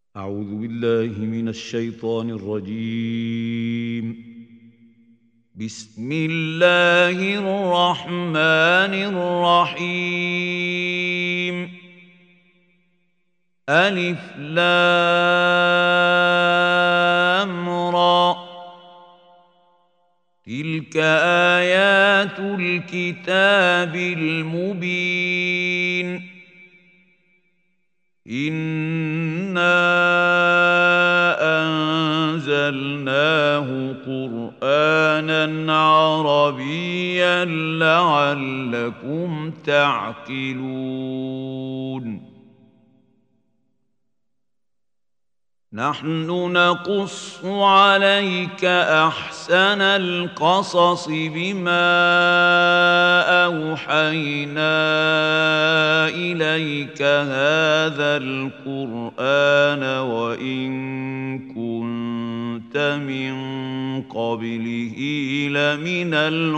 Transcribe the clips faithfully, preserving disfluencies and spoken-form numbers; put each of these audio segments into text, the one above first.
أعوذ بالله من الشيطان الرجيم. بسم الله الرحمن الرحيم. ألف لام را، تلك آيات الكتاب المبين. إنا أنزلناه قرآنا عربيا لعلكم تعقلون. نحن نقص عليك أحسن القصص بما أوحينا إليك هذا القرآن وإن كنت من قبله لمن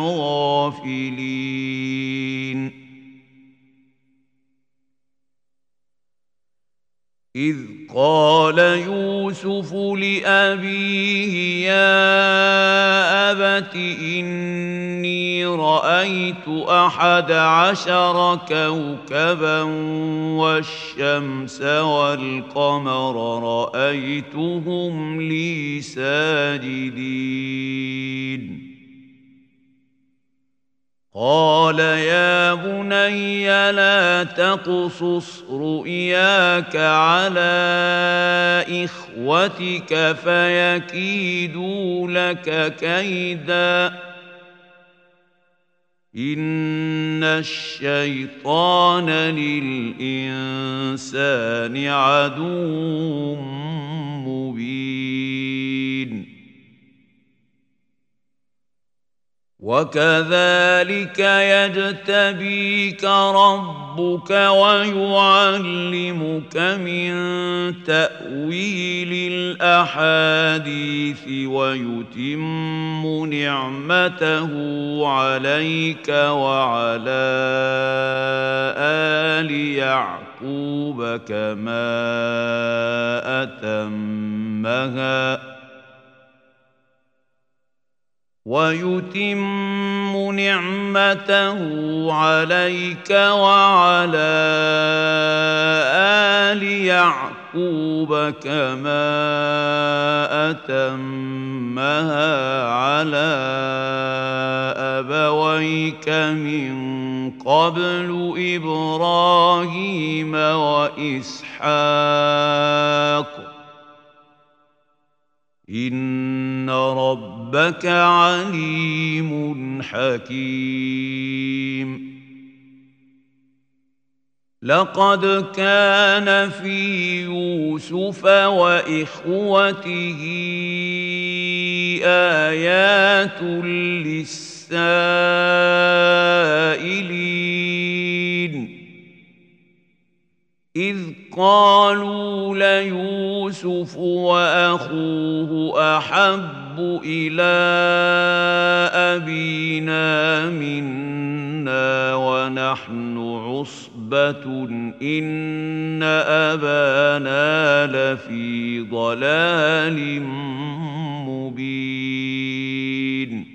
الغافلين. إذ قال يوسف لأبيه يا أبت إني رأيت أحد عشر كوكبا والشمس والقمر رأيتهم لي ساجدين. قال يا بني لا تقصص رؤياك على إخوتك فيكيدوا لك كيدا، إن الشيطان للإنسان عدو مبين. وكذلك يجتبيك ربك ويعلمك من تأويل الأحاديث ويتم نعمته عليك وعلى آل يعقوب كما أتمها ويتم نعمته عليك وعلى آل يعقوب كما أتمها على أبويك من قبل إبراهيم وإسحاق إن ربك عليم حكيم. لقد كان في يوسف وإخوته آيات للسائلين إذ قالوا ليوسف وأخوه أحب إلى أبينا منا ونحن عصبة إن أبانا لفي ضلال مبين.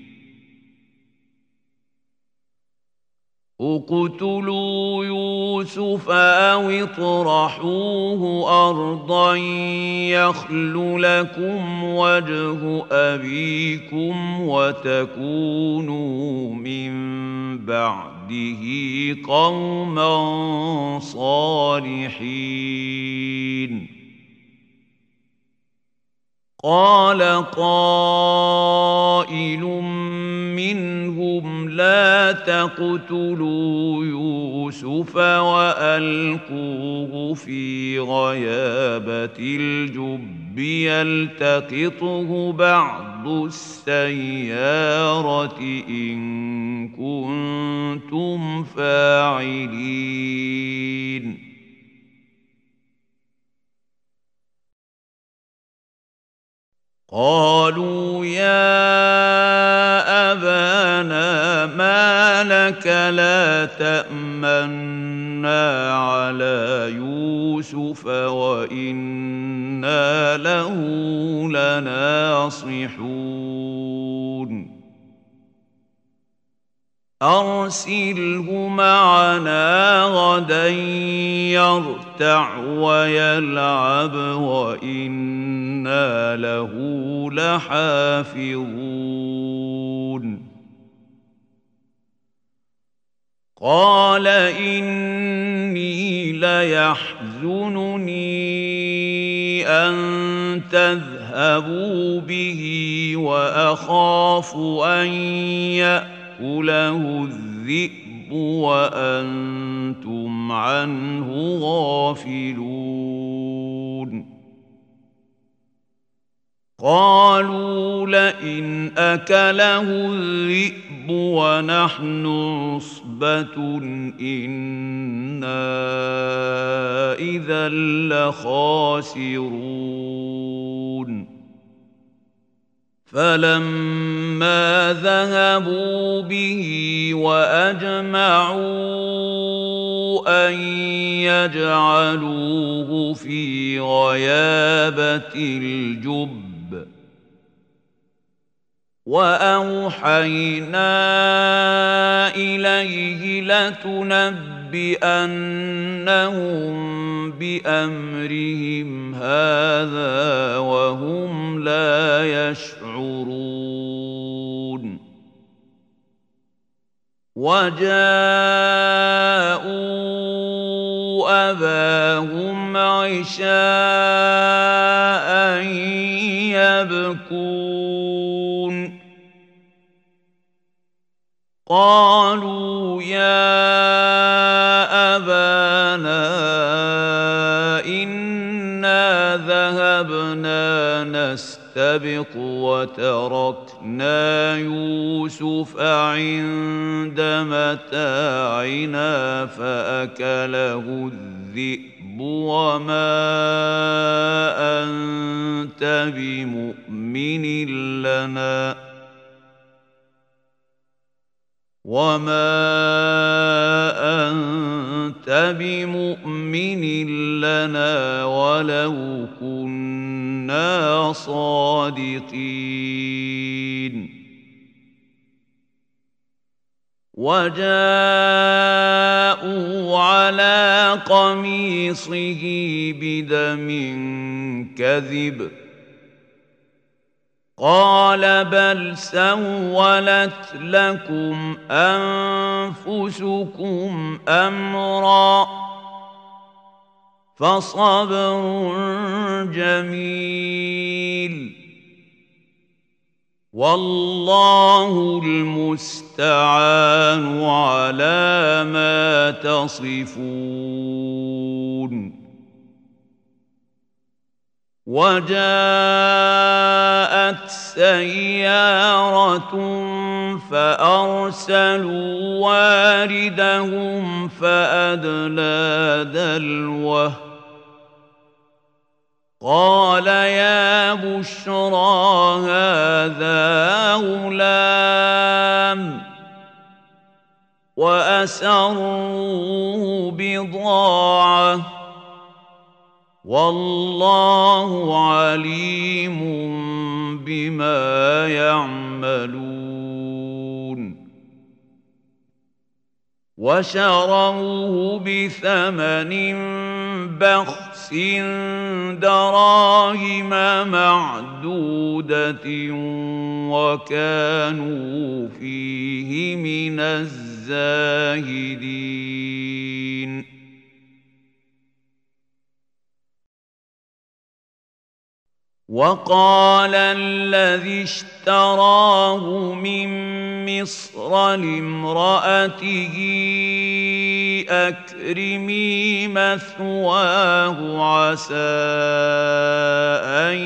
اقتلوا يوسف أو اطرحوه أرضا يخل لكم وجه أبيكم وتكونوا من بعده قوما صالحين. قال قائل منهم لا تقتلوا يوسف وألقوه في غيابة الجب يلتقطه بعض السيارة إن كنتم فاعلين. قالوا يا أبانا ما لك لا تأمنا على يوسف وإنا له لناصحون أرسله معنا غدا يرتع ويلعب وإنا له لحافظون قال إني ليحزنني أن تذهبوا به وأخاف أن يأتوا له الذئب وأنتم عنه غافلون قالوا لئن أكله الذئب ونحن عصبة إنا إذا لخاسرون فلما ذهبوا به وأجمعوا أن يجعلوه في غيابة الجب وأوحينا إليه لتنبئنهم بأمرهم هذا وهم لا يشعرون وجاءوا أباهم عشاء يبكون قالوا يا أبانا إنا ذهبنا نستبق وتركنا يوسف عند متاعنا فأكله الذئب وما أنت بمؤمن لنا وما أنت بمؤمن لنا ولو كنا صادقين وجاءوا على قميصه بدم كذب قال بل سولت لكم أنفسكم أمرا فصبر جميل والله المستعان على ما تصفون وجاءت سيارة فأرسلوا واردهم فأدلى دلوه قال يا بشرى هذا غلام وأسروه بضاعة والله عليم بما يعملون وشروه بثمن بخس دراهم معدودة وكانوا فيه من الزاهدين وقال الذي اشتراه من مصر لامرأته أكرمي مثواه عسى أن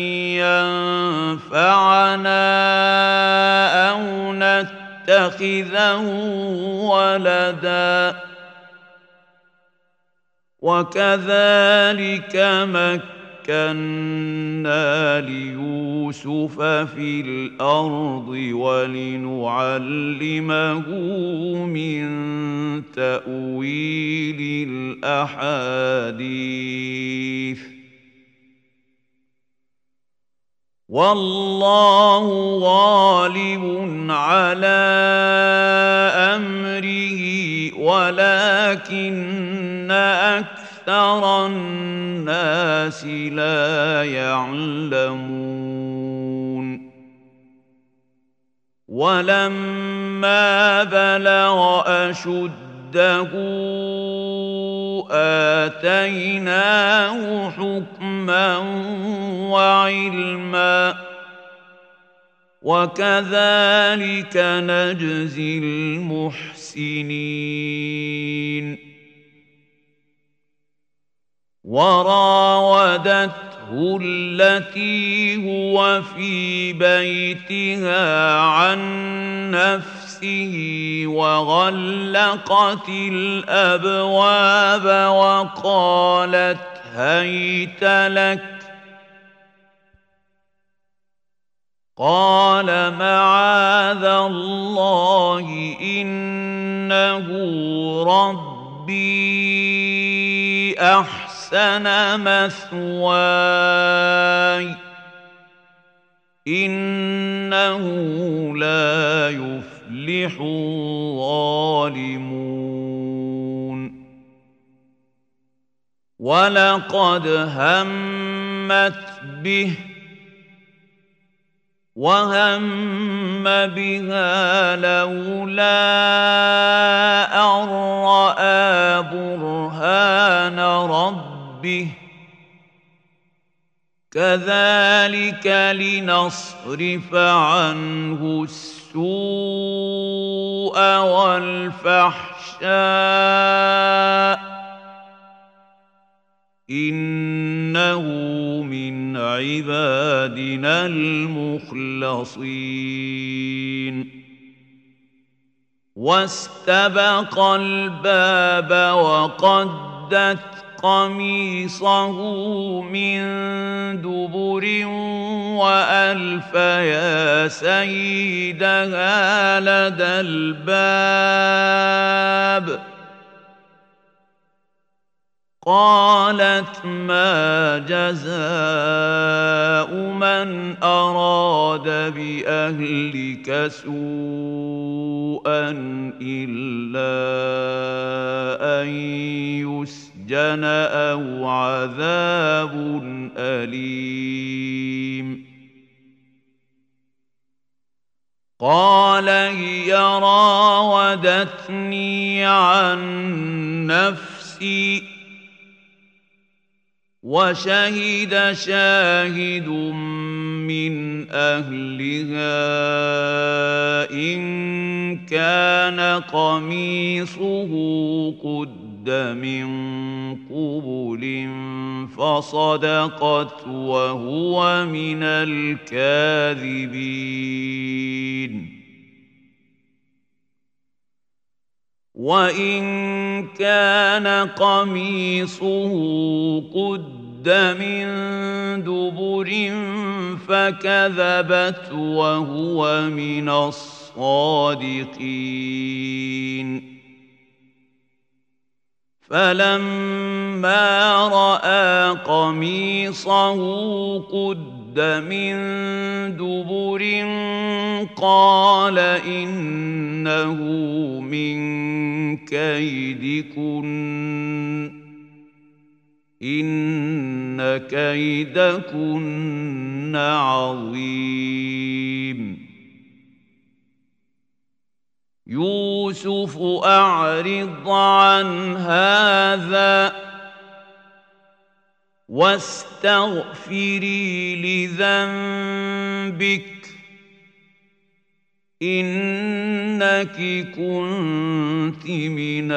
ينفعنا أو نتخذه ولدا وكذلك مكنا مكنا ليوسف في الأرض ولنعلمه من تأويل الأحاديث والله غالب على أمره ولكن أكثر الناس لا يعلمون ولما بلغ أشده آتيناه حكما وعلما وكذلك نجزي المحسنين وراودته التي هو في بيتها عن نفسه وغلقت الأبواب وقالت هيت لك قال معاذ الله إنه ربي أحسن مثواي إنه لا يفلح الظالمون ولقد همت به وهم بها لولا أن رأى برهان ربه كذلك لنصرف عنه السوء والفحشاء إنه من عبادنا المخلصين واستبق الباب وقدت قميصه من دبر وألف يا سيدها لدى الباب قالت ما جزاء من أراد بأهلك سوءا إلا أن يسجن أو عذاب أليم قال هي راودتني عن نفسي وشهد شاهد من أهلها إن كان قميصه قد من قبل فصدقت وهو من الكاذبين وإن كان قميصه قد من دبر فكذبت وهو من الصادقين فلما رأى قميصه قد من دبر قال إنه من كيدكن إن كيدكن عظيم يوسف أعرض عن هذا واستغفري لذنبك إنك كنت من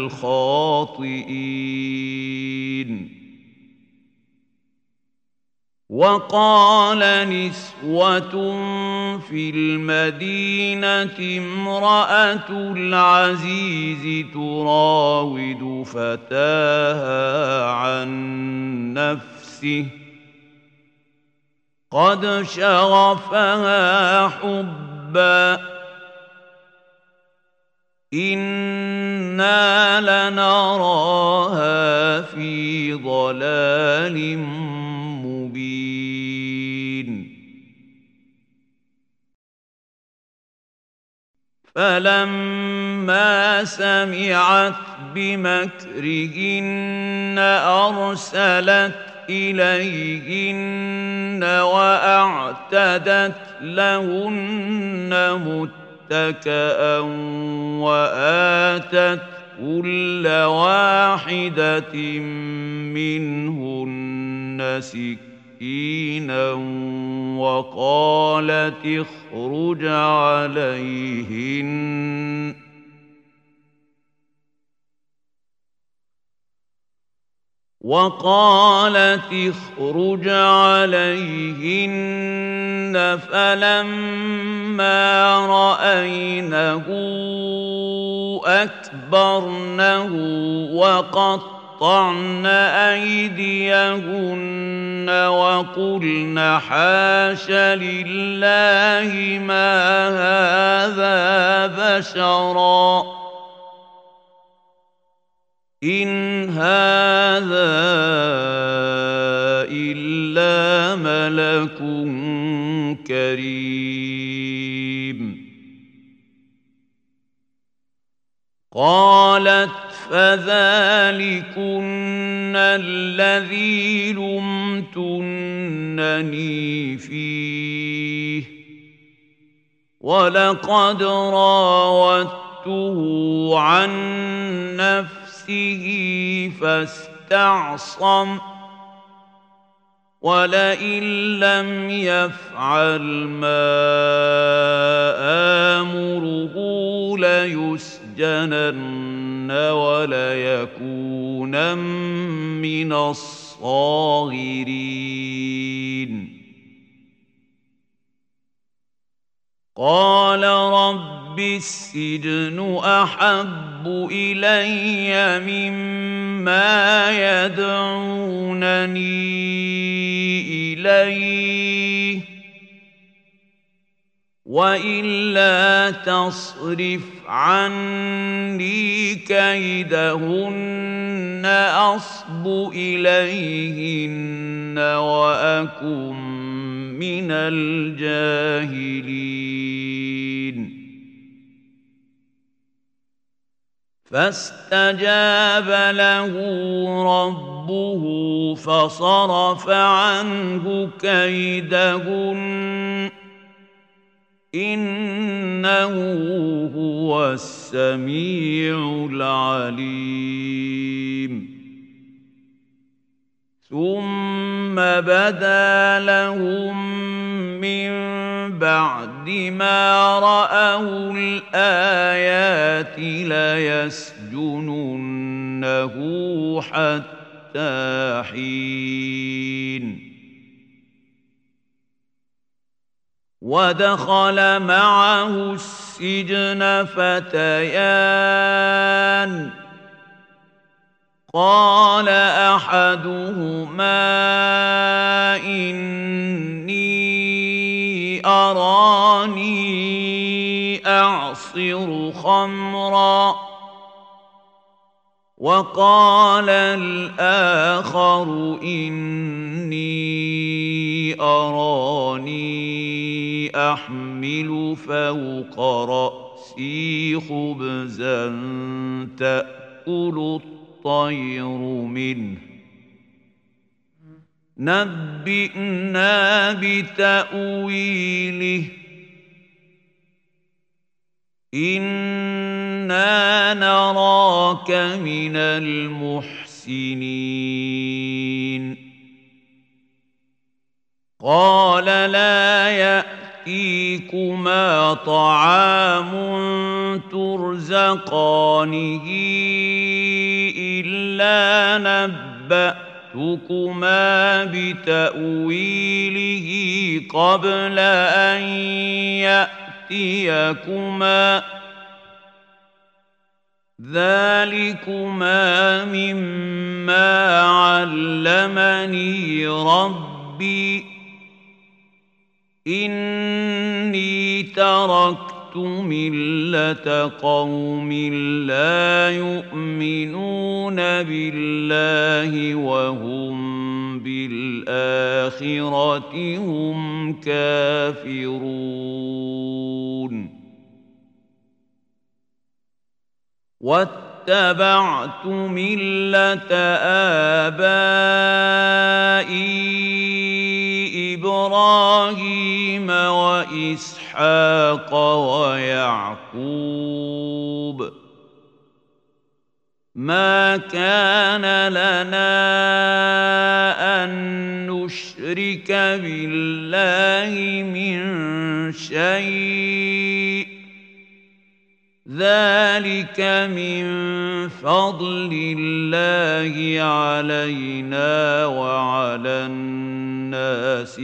الخاطئين وقال نسوة في المدينة امرأة العزيز تراود فتاها عن نفسه قد شغفها حبا إنا لنراها في ضلال مبين فلما سمعت بمكرهن أرسلت إليهن وأعتدت لهن متكئا وآتت كل واحدة منهن سكينا وقالت اخرج عليهن وقالت اخرج عليهن فلما رأينه أكبرنه وقطعن أيديهن وقلن حاش لله ما هذا بشرا إن هذا إلا ملك كريم قالت فذلكن الذي لمتنني فيه ولقد راودته عن نفسه فاستعصم ولئن لم يفعل ما آمره ليسجنن وليكونن من الصاغرين قال رب السجن أحب إلي مما يدعونني إليه وإلا تصرف عني كيدهن أصب إليهن وأكن من الجاهلين فاستجاب له ربه فصرف عنه كيدهن إنه هو السميع العليم ثم بدا لهم من بعد ما رأوا الآيات ليسجننه حتى حين ودخل معه السجن فتيان قال أحدهما إني أراني أعصر خمرا وقال الآخر إني أراني أحمل فوق رأسي خبزا تأكل الطير منه نبئنا بتأويله إنا نراك من المحسنين قال لا يأتيكما طعام ترزقانه إلا نبأتكما بتأويله قبل أن يأتيكما ذلكما مما علمني ربي إني تركت ملة قوم لا يؤمنون بالله وهم بالآخرة هم كافرون واتبعت ملة آبائي إبراهيم وإسحاق ويعقوب ما كان لنا أن نشرك بالله من شيء ذلك من فضل الله علينا وعلى الناس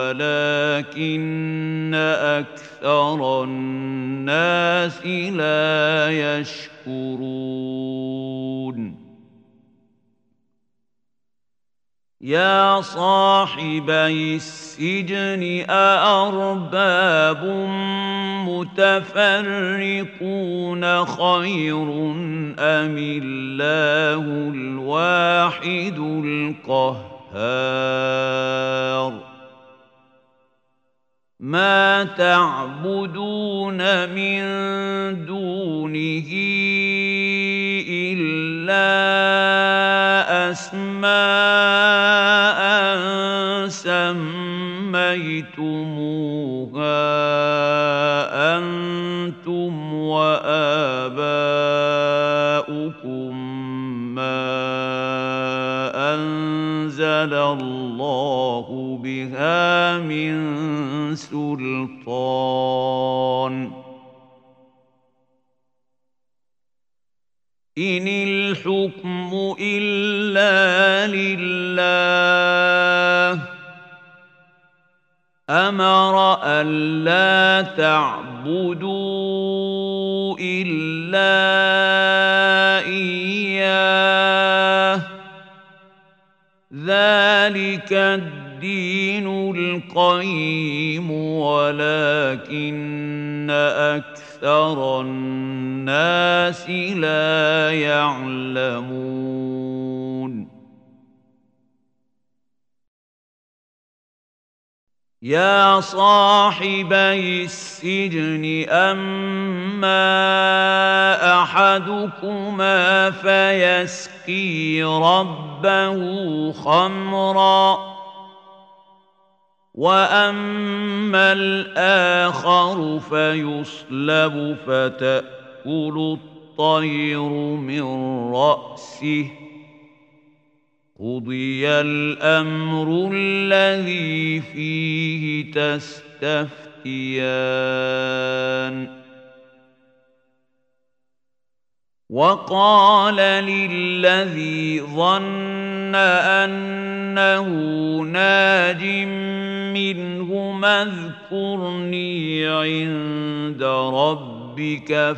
ولكن أكثر الناس لا يشكرون يا صاحبي السجن أأرباب متفرقون خير أم الله الواحد القهار ما تعبدون من دونه إلا أسماء سميتموها أنتم وآباؤكم ما أنزل الله بها من سلطان إن الحكم إلا لله أمر ألا تعبدوا إلا إياه ذلك الدين القيم ولكن أكثر الناس لا يعلمون يا صاحبي السجن أما أحدكما فيسقي ربه خمرا وأما الآخر فيصلب فتأكل الطير من رأسه قضي الأمر الذي فيه تستفتيان وقال للذي ظن أنه ناج منهما اذكرني عند ربك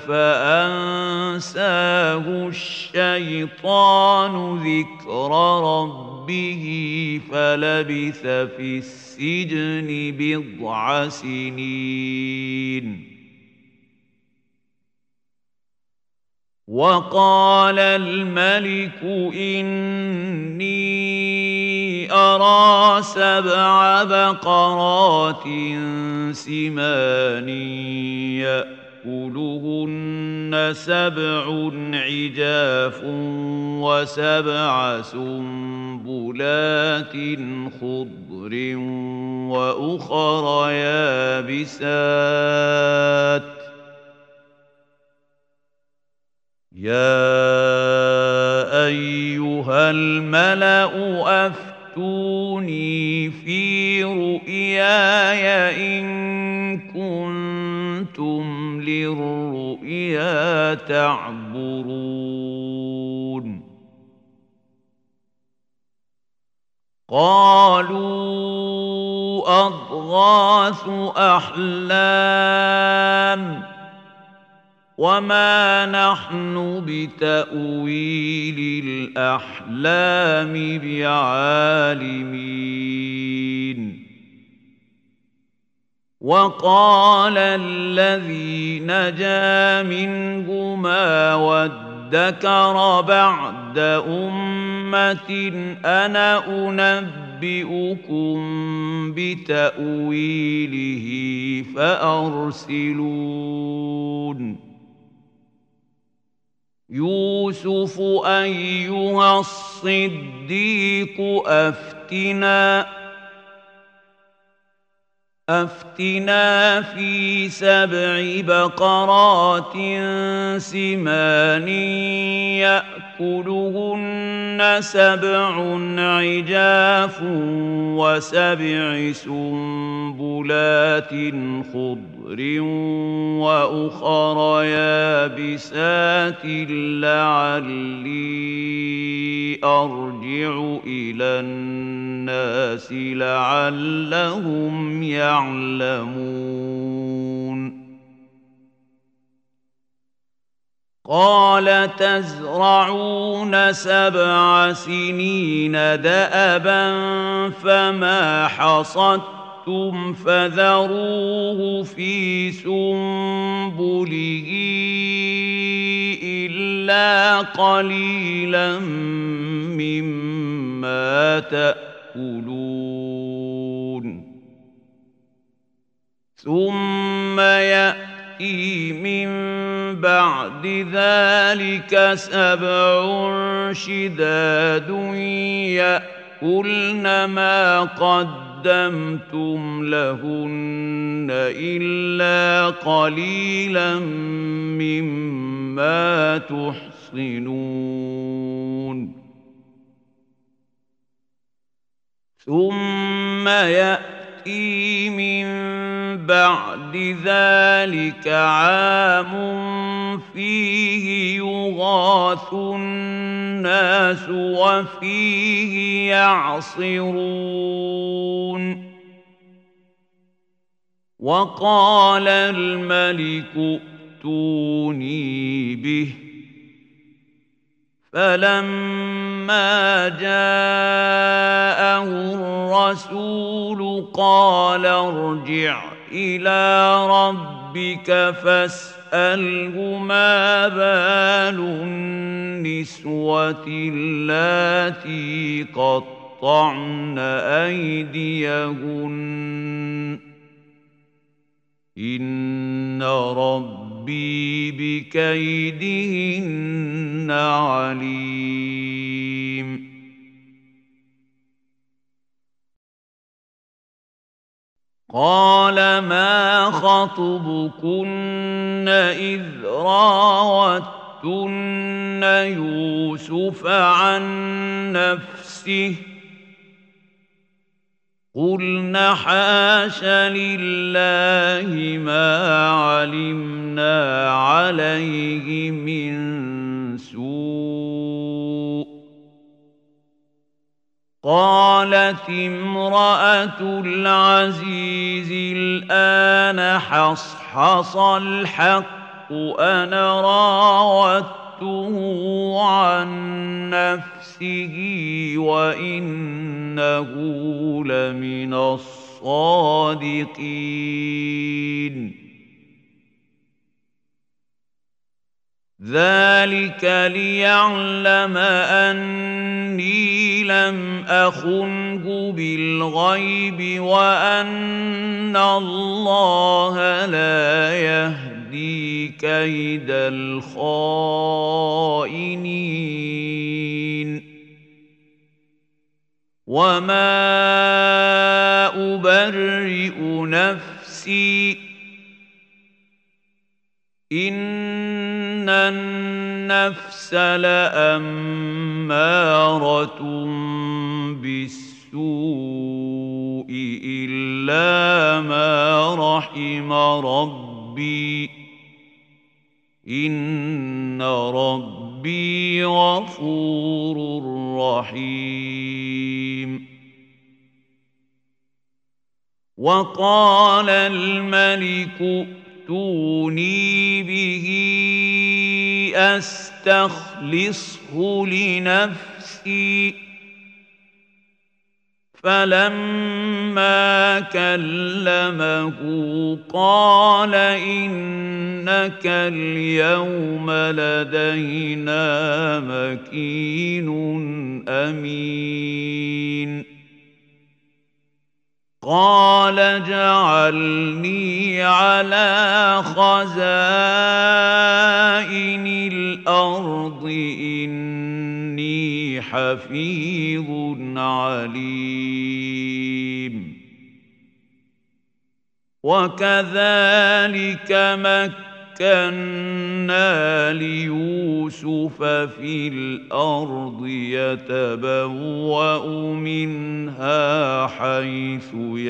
فأنساه الشيطان ذكر ربه فلبث في السجن بضع سنين وقال الملك إني أرى سبع بقرات سمان يأكلهن سبع عجاف وسبع سنبلات خضر وأخر يابسات يا أيها الملأ أفتوني في رؤياي إن كنتم للرؤيا تعبرون قالوا أضغاث أحلام وما نحن بتأويل الأحلام بعالمين وقال الذي نجا منهما وادكر بعد أمة أنا أنبئكم بتأويله فأرسلون يوسف أيها الصديق أفتنا أفتنا في سبع بقرات سمان يأكلهن سبع عجاف وسبع سنبلات خضر وأخر يابسات لعلي أرجع إلى الناس لعلهم يعلمون قال تزرعون سبع سنين دأبا فما حصدتم فذروه في سنبله إلا قليلا مما تأكلون ثم يأتي من بعد ذلك سبع شداد يأكلن ما قدمتم لهن إلا قليلا مما تحصنون ثم يأتي من بعد ذلك عام فيه يغاث الناس وفيه يعصرون وقال الملك ائتوني به فلما جاءه الرسول قال ارجع إلى ربك فاسأله ما بال النسوة اللاتي قطعن أيديهن إن ربي بكيدهن عليم قال ما خطبكن إذ راوتن يوسف عن نفسه قلنا حاش لله ما علمنا عليه من سوء قالت امرأة العزيز الآن حصحص الحق أنا راودته عن نفسه وإنه لمن الصادقين ذلك ليعلم أني لم أخنه بالغيب وأن الله لا يهدي كيد الخائنين وما أبرئ نفسي إن النفس لأمارة بالسوء إلا ما رحم ربي إن ربي غفور رحيم وقال الملك ائتوني به أستخلصه لنفسي فلما كلمه قال إنك اليوم لدينا مكين أمين قال اجعلني على خزائن الأرض إني حفيظ عليم وكذلك مكنا ليوسف في الأرض يتبوأ منها حيث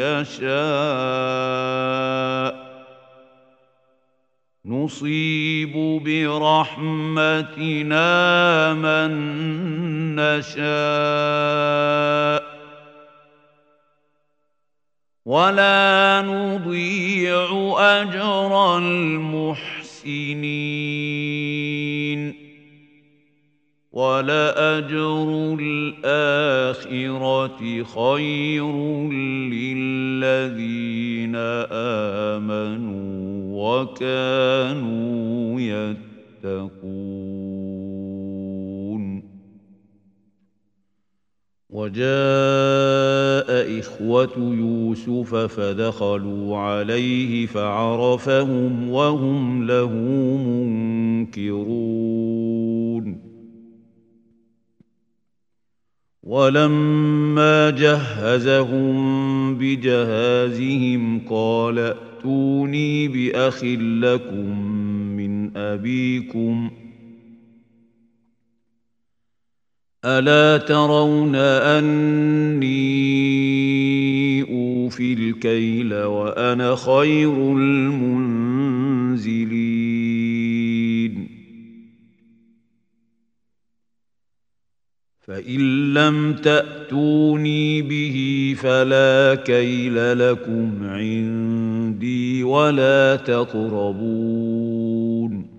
يشاء نصيب برحمتنا من نشاء ولا نضيع أجر المحسنين ولأجر الآخرة خير للذين آمنوا وكانوا يتقون وجاء إخوة يوسف فدخلوا عليه فعرفهم وهم له منكرون ولما جهزهم بجهازهم قال ائتوني بأخ لكم من أبيكم ألا ترون أني أوفي الكيل وأنا خير المنزلين فإن لم تأتوني به فلا كيل لكم عندي ولا تقربون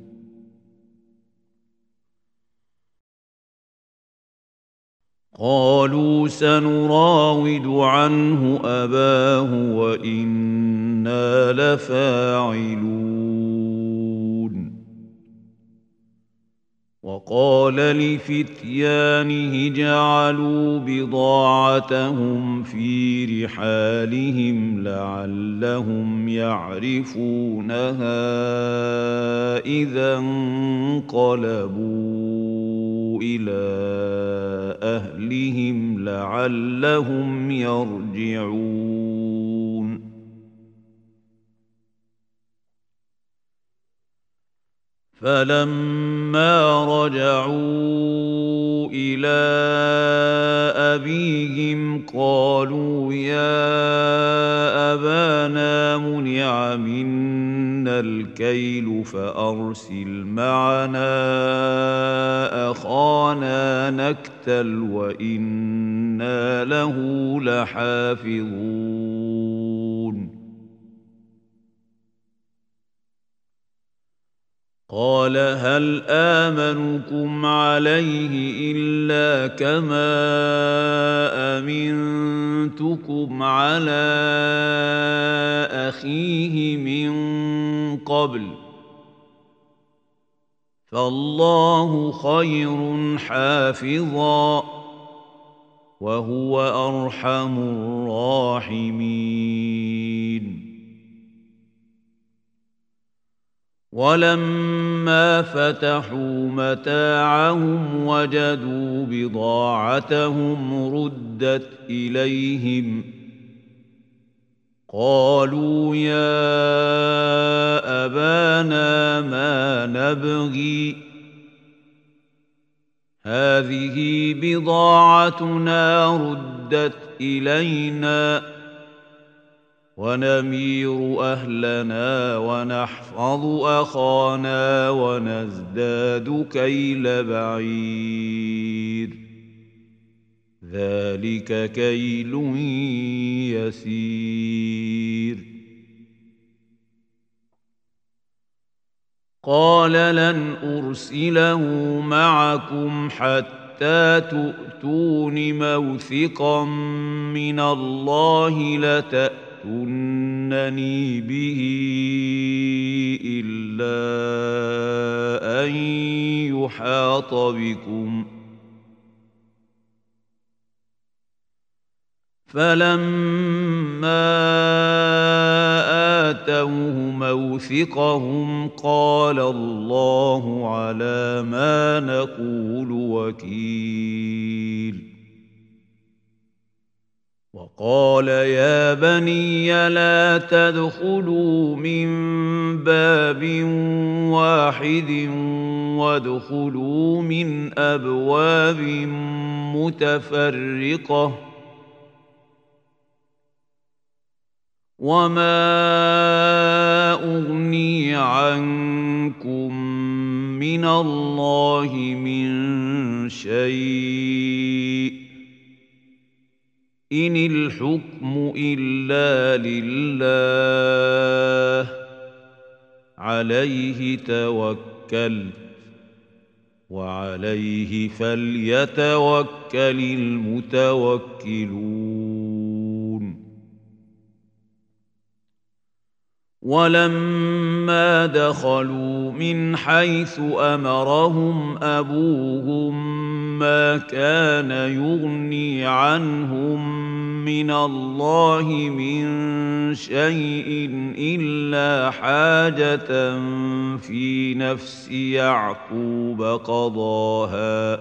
قالوا سنراود عنه أباه وإنا لفاعلون وقال لفتيانه جعلوا بضاعتهم في رحالهم لعلهم يعرفونها إذا انقلبوا إلى أهلهم لعلهم يرجعون فلما رجعوا إلى أبيهم قالوا يا أبانا منع منا الكيل فأرسل معنا أخانا نكتل وإنا له لحافظون قال هل آمنكم عليه إلا كما أمنتكم على أخيه من قبل فالله خير حافظا وهو أرحم الراحمين ولما فتحوا متاعهم وجدوا بضاعتهم ردت إليهم قالوا يا أبانا ما نبغي هذه بضاعتنا ردت إلينا ونمير أهلنا ونحفظ أخانا ونزداد كيل بعير ذلك كيل يسير قال لن أرسله معكم حتى حتى تؤتون موثقا من الله لتأتونني به إلا أن يحاط بكم فلما آتوه موثقهم قال الله على ما نقول وكيل وقال يا بني لا تدخلوا من باب واحد وادخلوا من أبواب متفرقة وما أغني عنكم من الله من شيء إن الحكم إلا لله عليه توكلت وعليه فليتوكل المتوكلون ولما دخلوا من حيث أمرهم أبوهم ما كان يغني عنهم من الله من شيء إلا حاجة في نفس يعقوب قضاها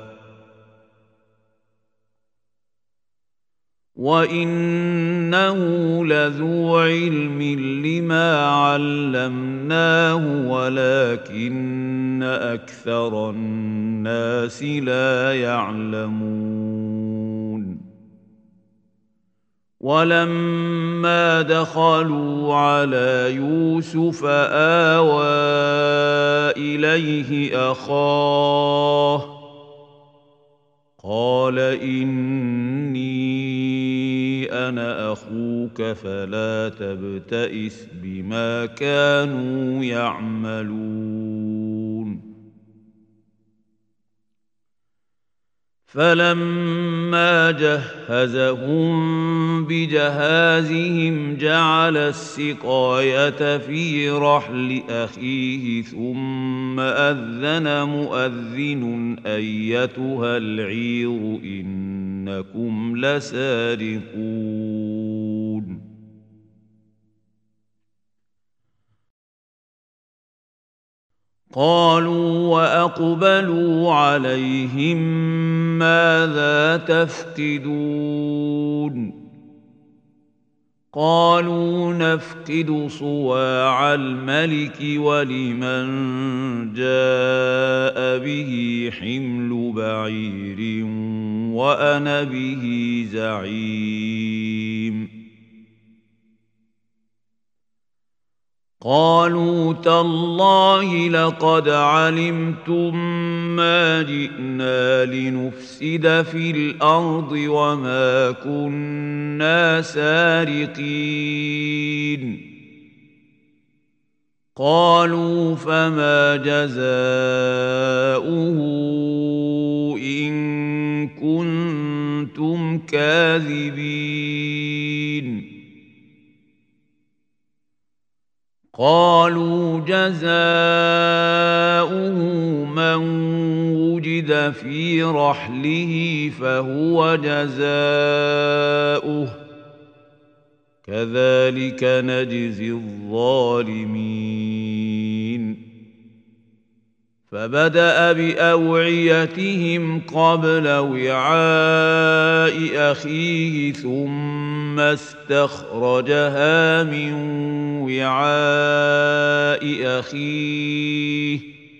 وإنه لذو علم لما علمناه ولكن أكثر الناس لا يعلمون ولما دخلوا على يوسف آوى إليه أخاه قال إني أنا أخوك فلا تبتئس بما كانوا يعملون فلما جهزهم بجهازهم جعل السقاية في رحل أخيه ثم أذن مؤذن أيتها العير إنكم لسارقون قالوا وأقبلوا عليهم ماذا تفقدون قالوا نفقد صواع الملك ولمن جاء به حمل بعير وأنا به زعيم قالوا تالله لقد علمتم ما جئنا لنفسد في الأرض وما كنا سارقين قالوا فما جزاؤه إن كنتم كاذبين قالوا جزاؤه من وجد في رحله فهو جزاؤه كذلك نجزي الظالمين فبدأ بأوعيتهم قبل وعاء أخيه ثم استخرجها من وعاء أخيه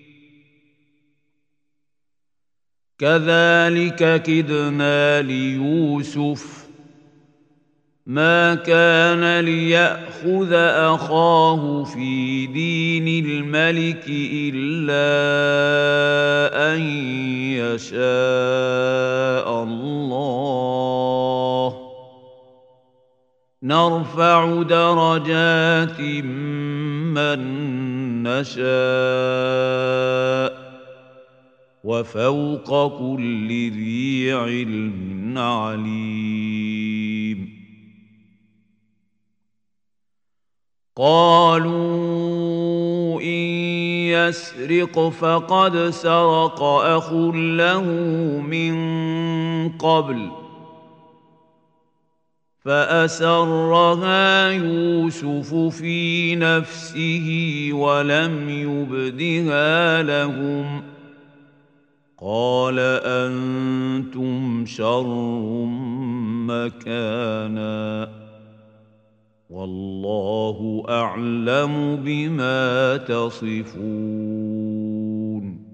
كذلك كدنا ليوسف ما كان ليأخذ أخاه في دين الملك إلا أن يشاء الله نرفع درجات من نشاء وفوق كل ذي علم عليم. قالوا إن يسرق فقد سرق أخ له من قبل فأسرها يوسف في نفسه ولم يبدها لهم قال أنتم شر مكانا والله أعلم بما تصفون.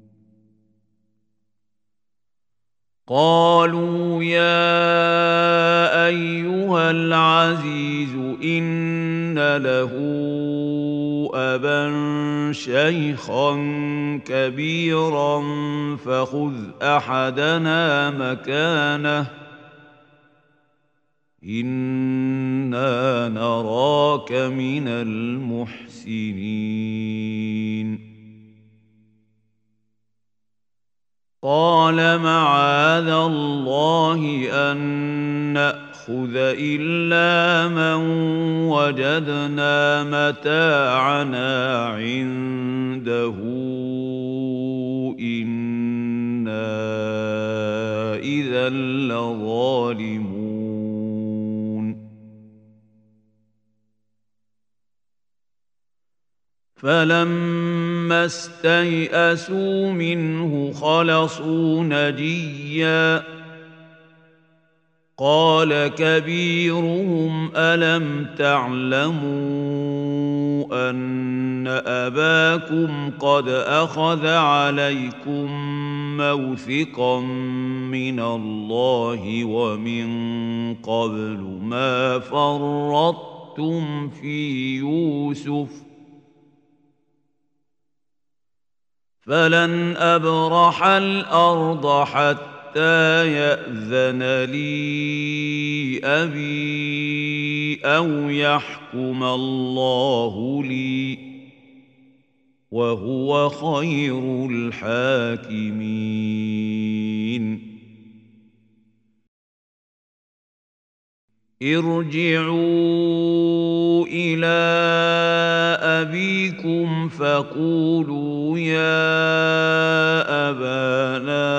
قالوا يا أيها العزيز إن له أبا شيخا كبيرا فخذ أحدنا مكانه إنا نراك من المحسنين. قال معاذ الله أن نأخذ إلا من وجدنا متاعنا عنده إنا إذا لظالمون. فلما استيئسوا منه خلصوا نجيا قال كبيرهم ألم تعلموا أن أباكم قد أخذ عليكم موثقا من الله ومن قبل ما فرطتم في يوسف فلن أبرح الأرض حتى يأذن لي أبي أو يحكم الله لي وهو خير الحاكمين. ارجعوا إلى أبيكم فقولوا يا أبانا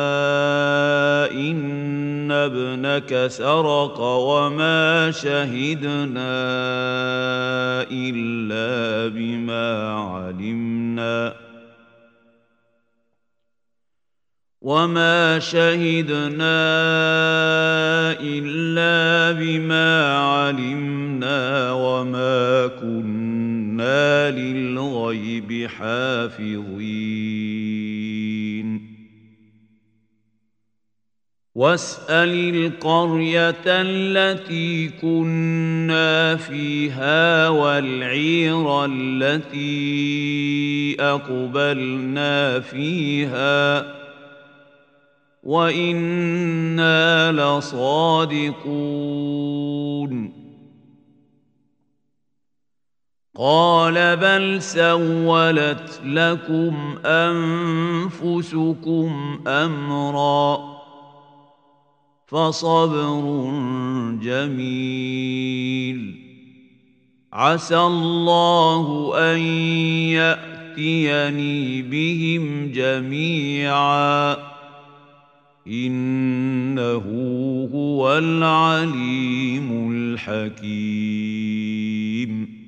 إن ابنك سرق وما شهدنا إلا بما علمنا وما شهدنا إلا بما علمنا وما كنا للغيب حافظين. واسأل القرية التي كنا فيها والعير التي أقبلنا فيها وإنا لصادقون. قال بل سولت لكم أنفسكم أمرا فصبر جميل عسى الله أن يأتيني بهم جميعا إنه هو العليم الحكيم.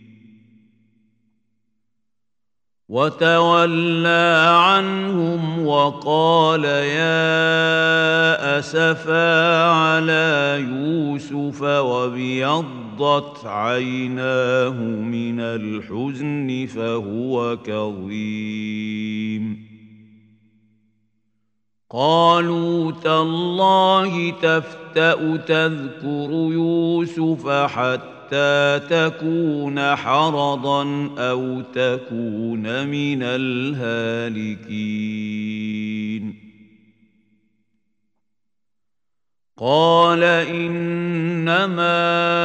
وتولى عنهم وقال يا أسفا على يوسف وابيضت عيناه من الحزن فهو كظيم. قالوا تالله تفتأ تذكر يوسف حتى تكون حرضا أو تكون من الهالكين. قال إنما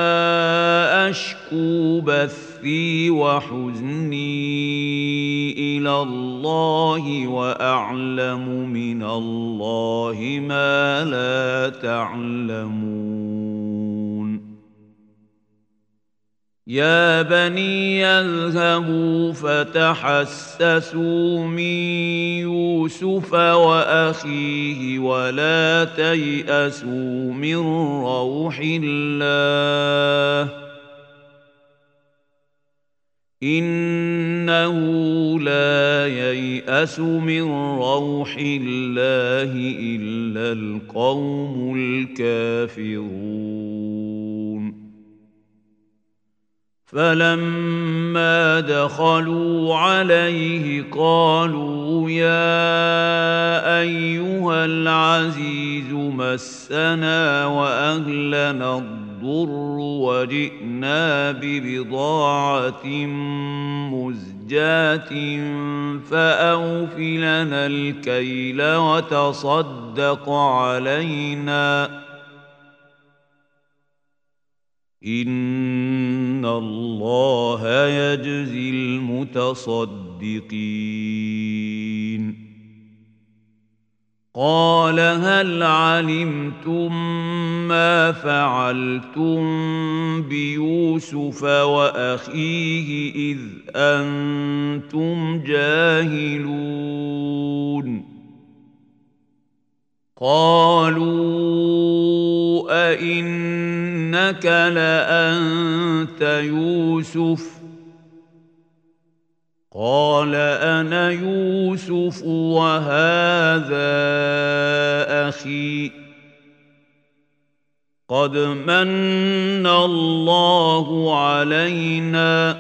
أشكو بثي وحزني إلى الله وأعلم من الله ما لا تعلمون يا بني اذهبوا فتحسسوا من يوسف وأخيه ولا تيأسوا من روح الله إنه لا ييأس من روح الله إلا القوم الكافرون فلما دخلوا عليه قالوا يا أيها العزيز مسنا وأهلنا الضر وجئنا ببضاعة مزجاة فأوف لنا الكيل وتصدق علينا إن الله يجزي المتصدقين قال هل علمتم ما فعلتم بيوسف وأخيه إذ أنتم جاهلون قالوا أئنك لأنت يوسف قال أنا يوسف وهذا أخي قد من الله علينا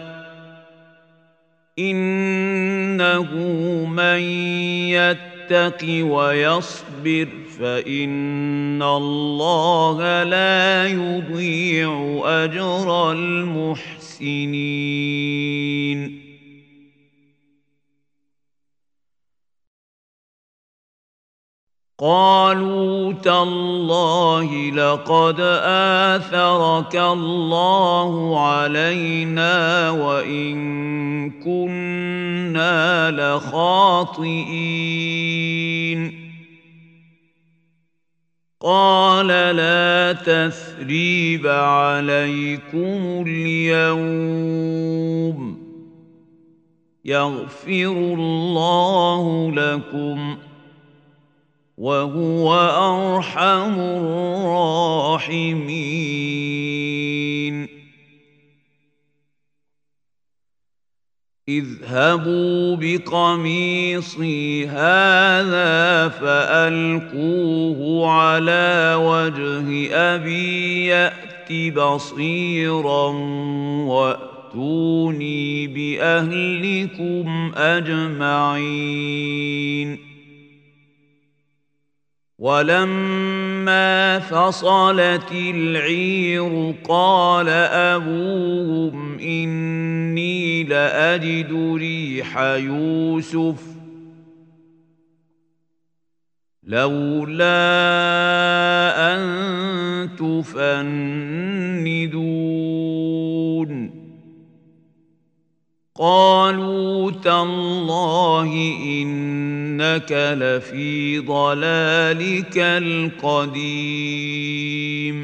إنه من يتق ويصبر فإن الله لا يضيع أجر المحسنين قالوا تالله لقد آثرك الله علينا وإن كنا لخاطئين قال لا تثريب عليكم اليوم يغفر الله لكم وهو أرحم الراحمين اذهبوا بقميصي هذا فألقوه على وجه أبي يأت بصيرا وأتوني بأهلكم أجمعين ولما فصلت العير قال أبوهم إني لأجد ريح يوسف لولا أن تفندون قالوا تالله إنك لفي ضلالك القديم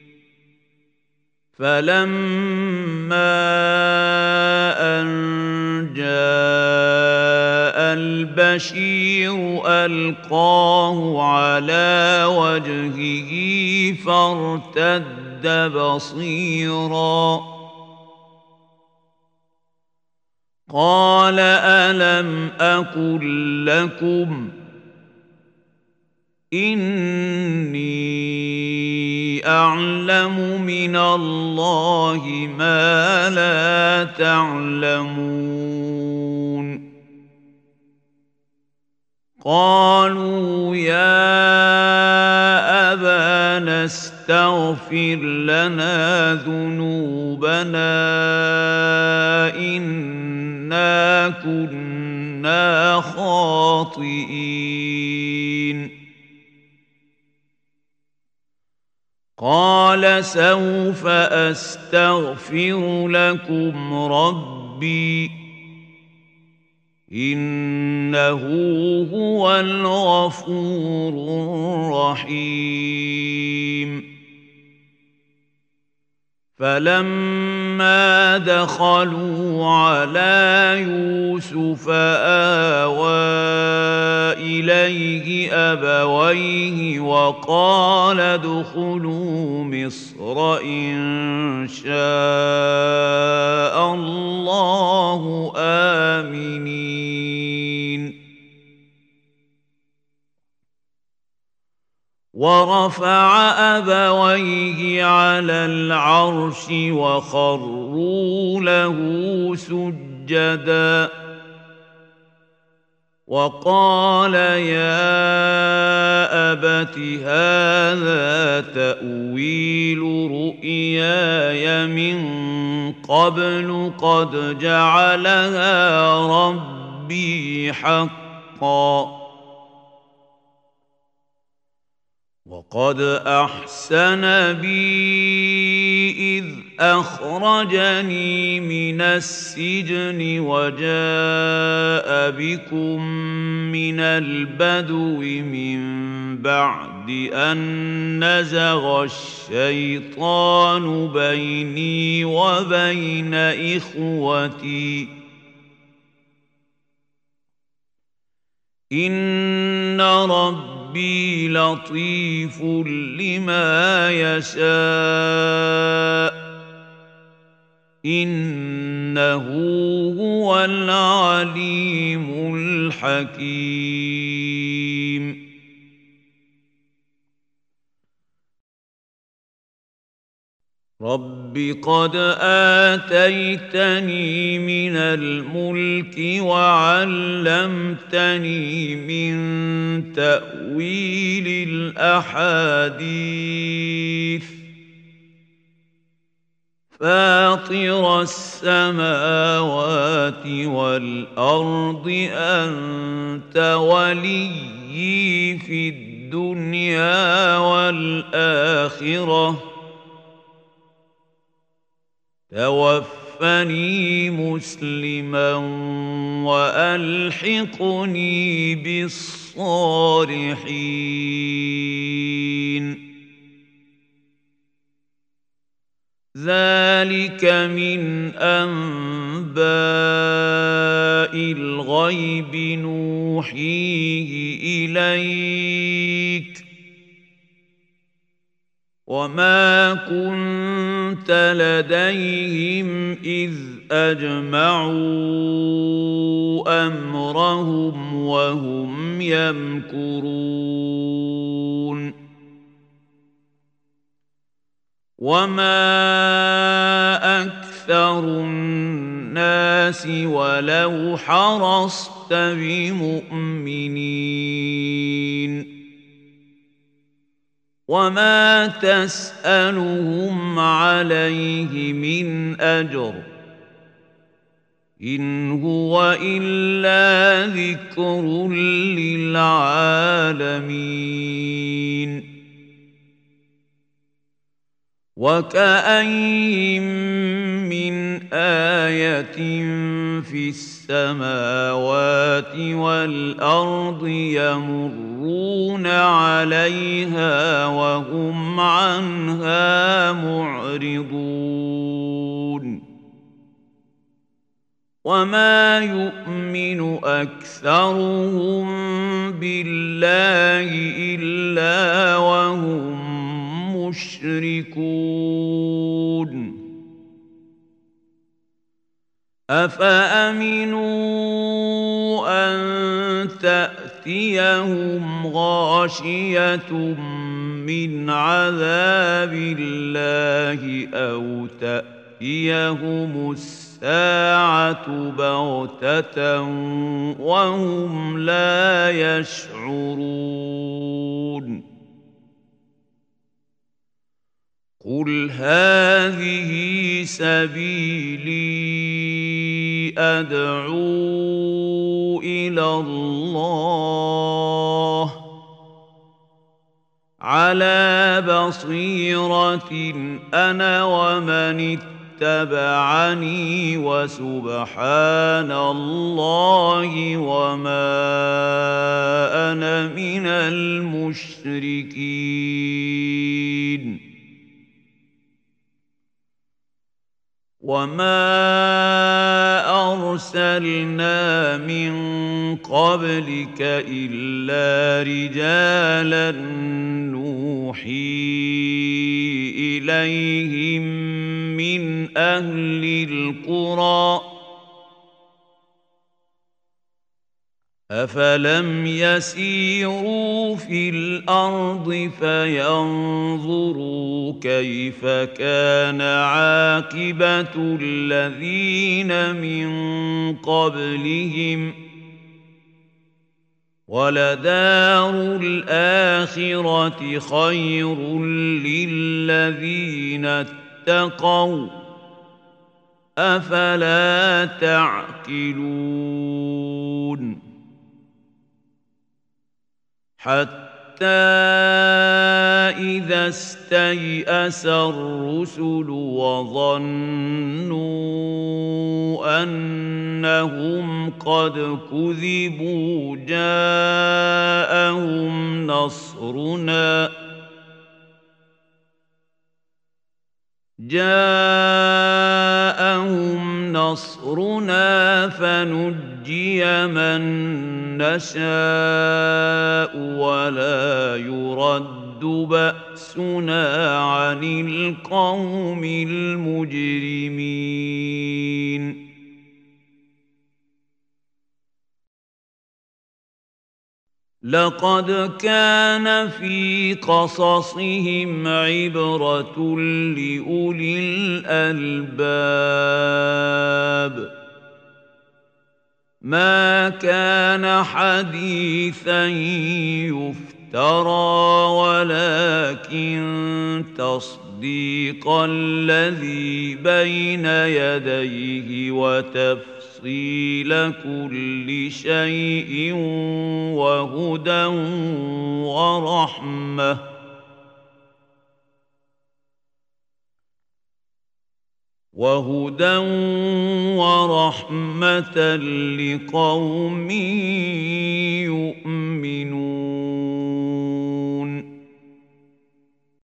فلما أن جاء البشير ألقاه على وجهه فارتد بصيراً قال ألم أقل لكم إني أعلم من الله ما لا تعلمون قالوا يا أبانا استغفر لنا ذنوبنا إنا كنا خاطئين قال سوف أستغفر لكم ربي إنه هو الغفور الرحيم فلما دخلوا على يوسف آوى إليه أبويه وقال ادخلوا مصر إن شاء الله آمنين ورفع أبويه على العرش وخروا له سجدا وقال يا أبت هذا تأويل رؤياي من قبل قد جعلها ربي حقا وقد أحسن بي إذ أخرجني من السجن وجاء بكم من البدو من بعد أن نزغ الشيطان بيني وبين إخوتي إن ربي ربي لطيف لما يشاء إنه هو العليم الحكيم رب قد آتيتني من الملك وعلمتني من تأويل الأحاديث فاطر السماوات والأرض أنت وليي في الدنيا والآخرة توفني مسلما وألحقني بالصالحين ذلك من أنباء الغيب نوحيه إليك وما كنت لديهم إذ أجمعوا أمرهم وهم يمكرون وما أكثر الناس ولو حرصت بمؤمنين وما تسألهم عليه من أجر إن هو إلا ذكر للعالمين وكأين من آية في السماوات والأرض يمرون عليها وهم عنها معرضون وما يؤمن أكثرهم بالله إلا وهم مشركون أفأمنوا أن تأتيهم غاشية من عذاب الله أو تأتيهم الساعة بغتة وهم لا يشعرون قل هذه سبيلي أدعو إلى الله على بصيرة أنا ومن اتبعني وسبحان الله وما أنا من المشركين. وما أرسلنا من قبلك إلا رجالا نوحي إليهم من أهل القرى أفلم يسيروا في الأرض فينظروا كيف كان عاقبة الذين من قبلهم ولدار الآخرة خير للذين اتقوا أفلا تعقلون. حتى إذا استيأس الرسل وظنوا أنهم قد كذبوا جاءهم نصرنا جاءهم نصرنا فنجي من نشاء ولا يرد بأسنا عن القوم المجرمين. لقد كان في قصصهم عبرة لأولي الألباب ما كان حديثا يفترى ولكن تصديق الذي بين يديه وتفسير تفصيل كل شيء وهدى ورحمة وهدى ورحمة لقوم